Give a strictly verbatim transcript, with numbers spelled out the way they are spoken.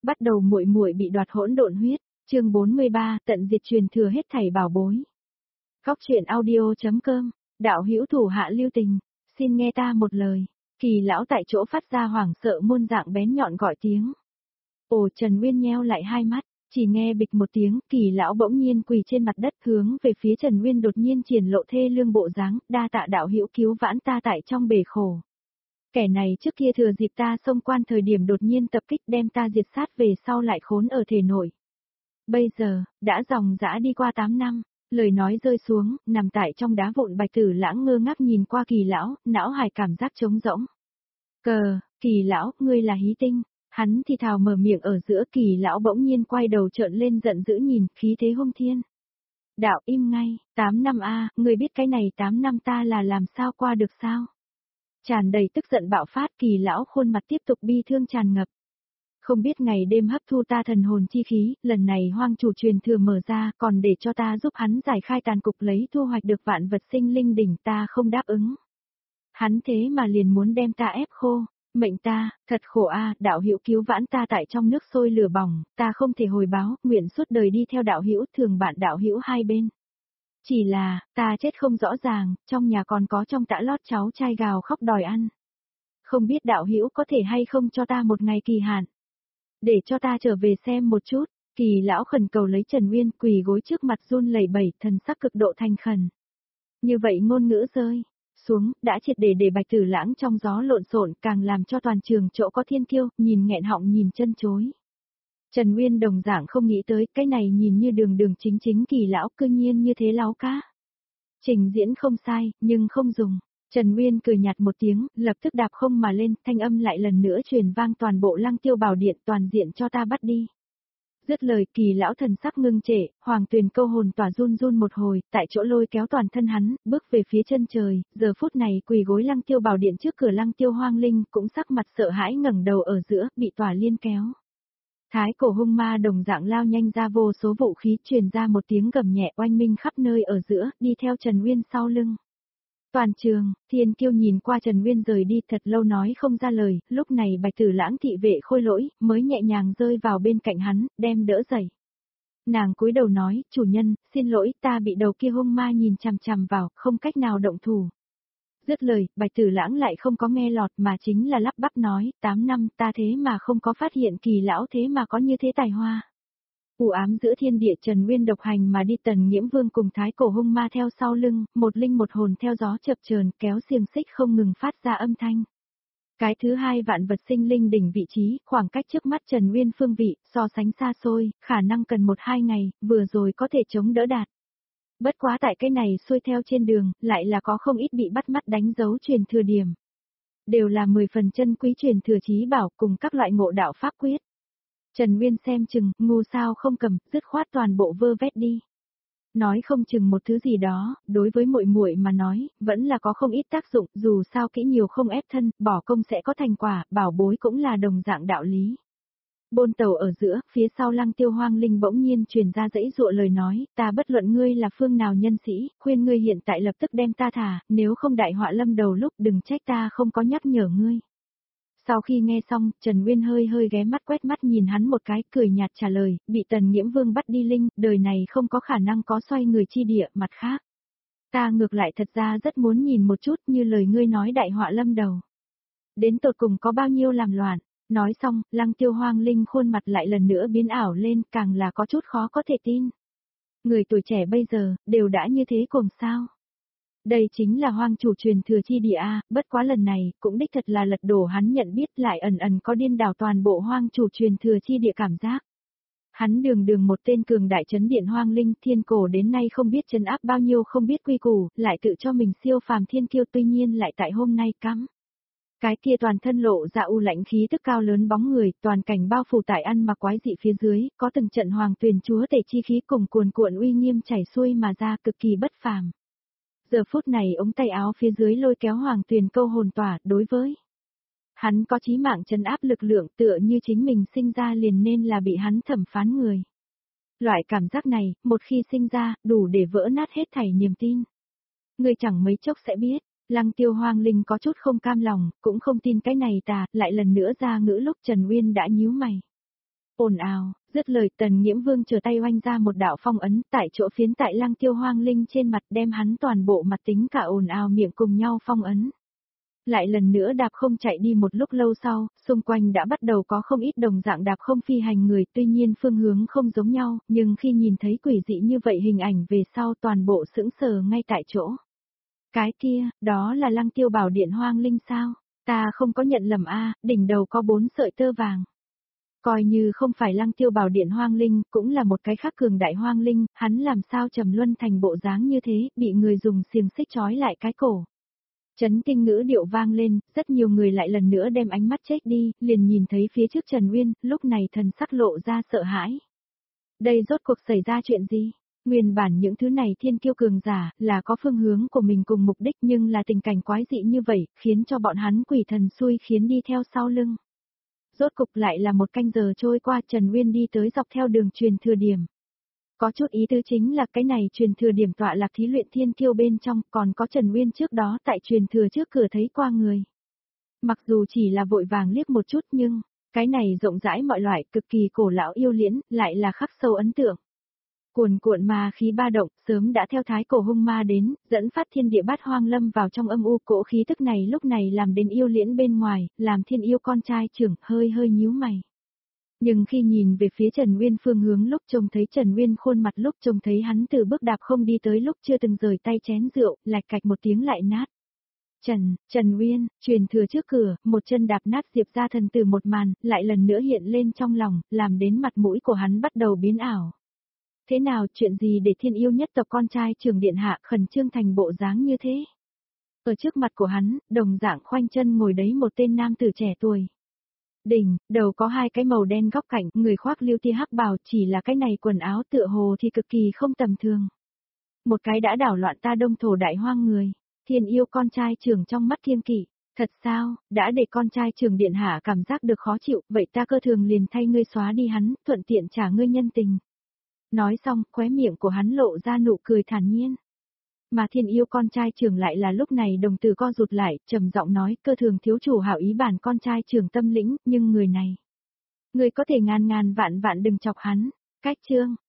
Bắt đầu muội muội bị đoạt hỗn độn huyết, chương bốn mươi ba, tận diệt truyền thừa hết thảy bảo bối. Góc truyện audio.com, đạo hữu thủ hạ lưu tình, xin nghe ta một lời. Kỳ lão tại chỗ phát ra hoảng sợ muôn dạng bén nhọn gọi tiếng. Ồ, Trần Nguyên nheo lại hai mắt, chỉ nghe bịch một tiếng, Kỳ lão bỗng nhiên quỳ trên mặt đất hướng về phía Trần Nguyên đột nhiên triển lộ thê lương bộ dáng, đa tạ đạo hữu cứu vãn ta tại trong bể khổ. Kẻ này trước kia thừa dịp ta xông quan thời điểm đột nhiên tập kích đem ta diệt sát về sau lại khốn ở thể nội. Bây giờ, đã dòng dã đi qua tám năm, lời nói rơi xuống, nằm tại trong đá vụn Bạch Tử Lãng ngơ ngác nhìn qua Kỳ lão, não hải cảm giác trống rỗng. Cờ, Kỳ lão, ngươi là hí tinh, hắn thì thào mở miệng ở giữa. Kỳ lão bỗng nhiên quay đầu trợn lên giận dữ nhìn, khí thế hung thiên. Đạo im ngay, tám năm a, ngươi biết cái này tám năm ta là làm sao qua được sao? Tràn đầy tức giận bạo phát, Kỳ lão khuôn mặt tiếp tục bi thương tràn ngập. Không biết ngày đêm hấp thu ta thần hồn chi khí, lần này hoang chủ truyền thừa mở ra, còn để cho ta giúp hắn giải khai tàn cục lấy thu hoạch được vạn vật sinh linh đỉnh, ta không đáp ứng. Hắn thế mà liền muốn đem ta ép khô, mệnh ta, thật khổ a, đạo hữu cứu vãn ta tại trong nước sôi lửa bỏng, ta không thể hồi báo, nguyện suốt đời đi theo đạo hữu, thường bạn đạo hữu hai bên. Chỉ là, ta chết không rõ ràng, trong nhà còn có trong tã lót cháu trai gào khóc đòi ăn. Không biết đạo hữu có thể hay không cho ta một ngày kỳ hạn, để cho ta trở về xem một chút. Kỳ lão khẩn cầu lấy Trần Nguyên, quỳ gối trước mặt run lẩy bẩy, thần sắc cực độ thành khẩn. Như vậy ngôn ngữ rơi xuống, đã triệt để để Bạch Tử Lãng trong gió lộn xộn, càng làm cho toàn trường chỗ có thiên kiêu, nhìn nghẹn họng nhìn chân chối. Trần Nguyên đồng dạng không nghĩ tới, cái này nhìn như đường đường chính chính Kỳ lão cư nhiên như thế láo cá. Trình diễn không sai, nhưng không dùng. Trần Nguyên cười nhạt một tiếng, lập tức đạp không mà lên, thanh âm lại lần nữa truyền vang toàn bộ Lăng Tiêu Bảo Điện, toàn diện cho ta bắt đi. Dứt lời, Kỳ lão thần sắc ngưng trệ, Hoàng Tuyền câu hồn tỏa run run một hồi, tại chỗ lôi kéo toàn thân hắn, bước về phía chân trời, giờ phút này quỳ gối Lăng Tiêu Bảo Điện trước cửa Lăng Tiêu Hoang Linh, cũng sắc mặt sợ hãi ngẩng đầu ở giữa, bị tỏa liên kéo. Thái cổ hung ma đồng dạng lao nhanh ra vô số vũ khí, truyền ra một tiếng gầm nhẹ oanh minh khắp nơi ở giữa, đi theo Trần Nguyên sau lưng. Toàn trường, thiên kiêu nhìn qua Trần Nguyên rời đi thật lâu nói không ra lời, lúc này Bạch Tử Lãng thị vệ Khôi Lỗi, mới nhẹ nhàng rơi vào bên cạnh hắn, đem đỡ dậy. Nàng cúi đầu nói, chủ nhân, xin lỗi, ta bị đầu kia hung ma nhìn chằm chằm vào, không cách nào động thủ. Dứt lời, Bạch Tử Lãng lại không có nghe lọt mà chính là lắp bắp nói, tám năm ta thế mà không có phát hiện Kỳ lão thế mà có như thế tài hoa. U ám giữa thiên địa, Trần Nguyên độc hành mà đi, Tần Nghiễm Vương cùng thái cổ hung ma theo sau lưng, một linh một hồn theo gió chập chờn kéo xiềng xích không ngừng phát ra âm thanh. Cái thứ hai vạn vật sinh linh đỉnh vị trí, khoảng cách trước mắt Trần Nguyên phương vị, so sánh xa xôi, khả năng cần một hai ngày, vừa rồi có thể chống đỡ đạt. Bất quá tại cái này xuôi theo trên đường, lại là có không ít bị bắt mắt đánh dấu truyền thừa điểm. Đều là mười phần chân quý truyền thừa chí bảo cùng các loại ngộ đạo pháp quyết. Trần Nguyên xem chừng, ngu sao không cầm, dứt khoát toàn bộ vơ vét đi. Nói không chừng một thứ gì đó, đối với muội muội mà nói, vẫn là có không ít tác dụng, dù sao kỹ nhiều không ép thân, bỏ công sẽ có thành quả, bảo bối cũng là đồng dạng đạo lý. Bôn tàu ở giữa, phía sau Lăng Tiêu Hoang Linh bỗng nhiên truyền ra dãy dụa lời nói, ta bất luận ngươi là phương nào nhân sĩ, khuyên ngươi hiện tại lập tức đem ta thả, nếu không đại họa lâm đầu lúc đừng trách ta không có nhắc nhở ngươi. Sau khi nghe xong, Trần Nguyên hơi hơi ghé mắt quét mắt nhìn hắn một cái, cười nhạt trả lời, bị Tần Nghiễm Vương bắt đi linh, đời này không có khả năng có xoay người chi địa, mặt khác. Ta ngược lại thật ra rất muốn nhìn một chút như lời ngươi nói đại họa lâm đầu. Đến tột cùng có bao nhiêu làm loạn. Nói xong, Lăng Tiêu Hoang Linh khuôn mặt lại lần nữa biến ảo lên, càng là có chút khó có thể tin. Người tuổi trẻ bây giờ, đều đã như thế cùng sao? Đây chính là hoang chủ truyền thừa chi địa a, bất quá lần này, cũng đích thật là lật đổ hắn nhận biết lại ẩn ẩn có điên đảo toàn bộ hoang chủ truyền thừa chi địa cảm giác. Hắn đường đường một tên cường đại trấn điện hoang linh, thiên cổ đến nay không biết trấn áp bao nhiêu không biết quy củ, lại tự cho mình siêu phàm thiên kiêu, tuy nhiên lại tại hôm nay cắm. Cái kia toàn thân lộ ra u lãnh khí tức cao lớn bóng người, toàn cảnh bao phủ tại ăn mặc quái dị phía dưới, có từng trận hoàng tuyền chúa tể chi khí cùng cuồn cuộn uy nghiêm chảy xuôi mà ra, cực kỳ bất phàm. Giờ phút này ống tay áo phía dưới lôi kéo hoàng tuyền câu hồn tỏa, đối với hắn có chí mạng trấn áp lực lượng, tựa như chính mình sinh ra liền nên là bị hắn thẩm phán người. Loại cảm giác này, một khi sinh ra, đủ để vỡ nát hết thảy niềm tin. Người chẳng mấy chốc sẽ biết. Lăng Tiêu Hoang Linh có chút không cam lòng, cũng không tin cái này tà, lại lần nữa ra ngữ lúc Trần Nguyên đã nhíu mày. Ồn ào, dứt lời Tần Nghiễm Vương trở tay oanh ra một đạo phong ấn tại chỗ phiến tại Lăng Tiêu Hoang Linh trên mặt đem hắn toàn bộ mặt tính cả ồn ào miệng cùng nhau phong ấn. Lại lần nữa đạp không chạy đi một lúc lâu sau, xung quanh đã bắt đầu có không ít đồng dạng đạp không phi hành người, tuy nhiên phương hướng không giống nhau, nhưng khi nhìn thấy quỷ dị như vậy hình ảnh về sau toàn bộ sững sờ ngay tại chỗ. Cái kia, đó là Lăng Tiêu Bảo Điện Hoang Linh sao? Ta không có nhận lầm a, đỉnh đầu có bốn sợi tơ vàng. Coi như không phải Lăng Tiêu Bảo Điện Hoang Linh, cũng là một cái khác cường đại hoang linh, hắn làm sao trầm luân thành bộ dáng như thế, bị người dùng xiềng xích trói lại cái cổ. Chấn kinh ngữ điệu vang lên, rất nhiều người lại lần nữa đem ánh mắt chết đi, liền nhìn thấy phía trước Trần Uyên, lúc này thần sắc lộ ra sợ hãi. Đây rốt cuộc xảy ra chuyện gì? Nguyên bản những thứ này thiên kiêu cường giả, là có phương hướng của mình cùng mục đích nhưng là tình cảnh quái dị như vậy, khiến cho bọn hắn quỷ thần xui khiến đi theo sau lưng. Rốt cục lại là một canh giờ trôi qua Trần Uyên đi tới dọc theo đường truyền thừa điểm. Có chút ý tứ chính là cái này truyền thừa điểm tọa lạc thí luyện thiên kiêu bên trong, còn có Trần Uyên trước đó tại truyền thừa trước cửa thấy qua người. Mặc dù chỉ là vội vàng liếc một chút nhưng, cái này rộng rãi mọi loại cực kỳ cổ lão yêu liễn, lại là khắc sâu ấn tượng. Cuồn cuộn ma khí ba động, sớm đã theo thái cổ hung ma đến, dẫn phát thiên địa bát hoang lâm vào trong âm u, cỗ khí tức này lúc này làm đến yêu liễn bên ngoài, làm thiên yêu con trai trưởng hơi hơi nhíu mày. Nhưng khi nhìn về phía Trần Uyên phương hướng lúc trông thấy Trần Uyên khuôn mặt lúc trông thấy hắn từ bước đạp không đi tới lúc chưa từng rời tay chén rượu, lạch cạch một tiếng lại nát. Trần, Trần Uyên, truyền thừa trước cửa, một chân đạp nát Diệp ra thần từ một màn, lại lần nữa hiện lên trong lòng, làm đến mặt mũi của hắn bắt đầu biến ảo. Thế nào, chuyện gì để thiên yêu nhất tộc con trai trường điện hạ khẩn trương thành bộ dáng như thế? Ở trước mặt của hắn, đồng dạng khoanh chân ngồi đấy một tên nam tử trẻ tuổi. Đỉnh, đầu có hai cái màu đen góc cạnh, người khoác liêu tia hắc bào, chỉ là cái này quần áo tựa hồ thì cực kỳ không tầm thường. Một cái đã đảo loạn ta đông thổ đại hoang người, thiên yêu con trai trưởng trong mắt kiêng kỵ. Thật sao, đã để con trai trưởng điện hạ cảm giác được khó chịu, vậy ta cơ thường liền thay ngươi xóa đi hắn, thuận tiện trả ngươi nhân tình. Nói xong, khóe miệng của hắn lộ ra nụ cười thản nhiên. Mà thiên yêu con trai trưởng lại là lúc này đồng tử co rụt lại, trầm giọng nói, cơ thường thiếu chủ hảo ý bản con trai trưởng tâm lĩnh, nhưng người này. Người có thể ngàn ngàn vạn vạn đừng chọc hắn. Cách chương,